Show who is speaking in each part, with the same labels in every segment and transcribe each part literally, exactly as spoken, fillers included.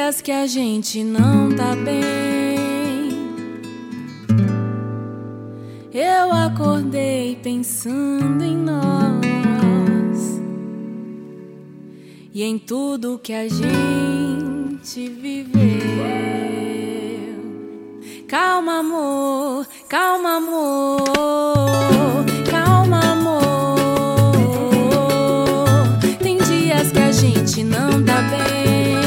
Speaker 1: dias que a gente não tá bem. Eu acordei pensando em nós e em tudo que a gente viveu. Calma, amor, calma, amor, calma, amor. Tem dias que a gente não tá bem.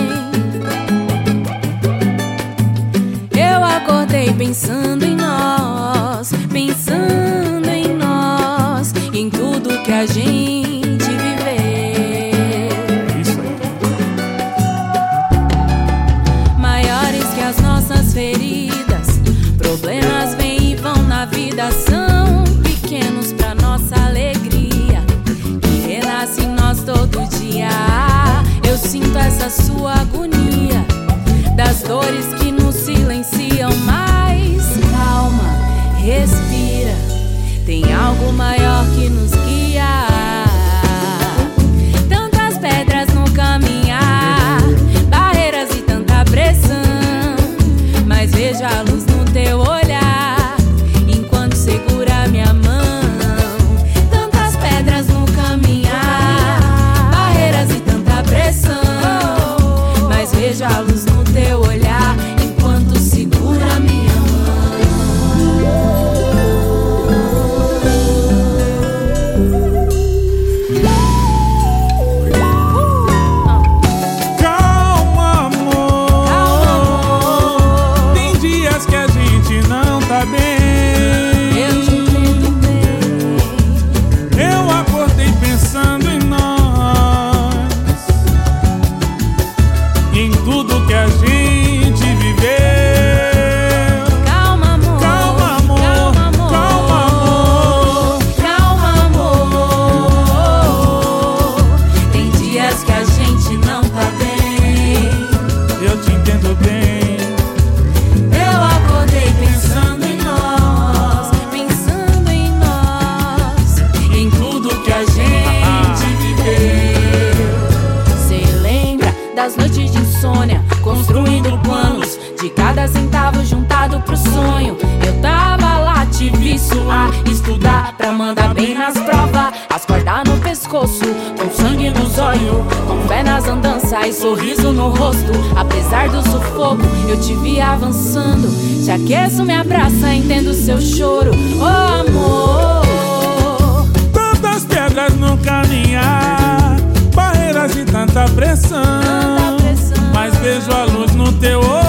Speaker 1: Eu acordei pensando em nós, pensando em nós e em tudo que a gente viveu. Maiores que as nossas feridas, problemas vêm e vão na vida, são pequenos pra nossa alegria, que renasce em nós todo dia. Eu sinto essa sua agonia, das dores que nos silenciam, mas calma, respira, tem algo maior que nos guia. Tantas pedras no caminhar, barreiras e tanta pressão, mas vejo a luz no teu olhar, enquanto segura minha mão. Tantas pedras no caminhar, barreiras e tanta pressão, mas vejo a luz no teu olhar, enquanto segura minha mão.
Speaker 2: Calma, amor.
Speaker 1: Calma, amor.
Speaker 2: Tem dias que a gente não tá bem.
Speaker 1: Eu te entendo bem.
Speaker 2: Eu acordei pensando em nós, em tudo que a gente viveu.
Speaker 1: Calma, amor.
Speaker 2: Calma, amor.
Speaker 1: Calma, amor.
Speaker 2: Calma, amor.
Speaker 1: Calma, amor. Tem dias que a gente não tá bem.
Speaker 2: Eu te entendo bem.
Speaker 1: Eu acordei pensando em nós, pensando em nós, em tudo que a gente viveu. Cê lembra das noites de insônia, construindo planos, de cada centavo juntado pro sonho. Eu tava lá, te vi suar, estudar pra mandar bem nas provas, as cordas no pescoço, com sangue nos olhos, com fé nas andanças e sorriso no rosto. Apesar do sufoco, eu te vi avançando, te aqueço, me abraça, entendo seu choro. Oh, amor,
Speaker 2: Tantas pedras no caminhar, barreiras e tanta pressão,
Speaker 1: tanta pressão,
Speaker 2: mas vejo a luz no teu olhar,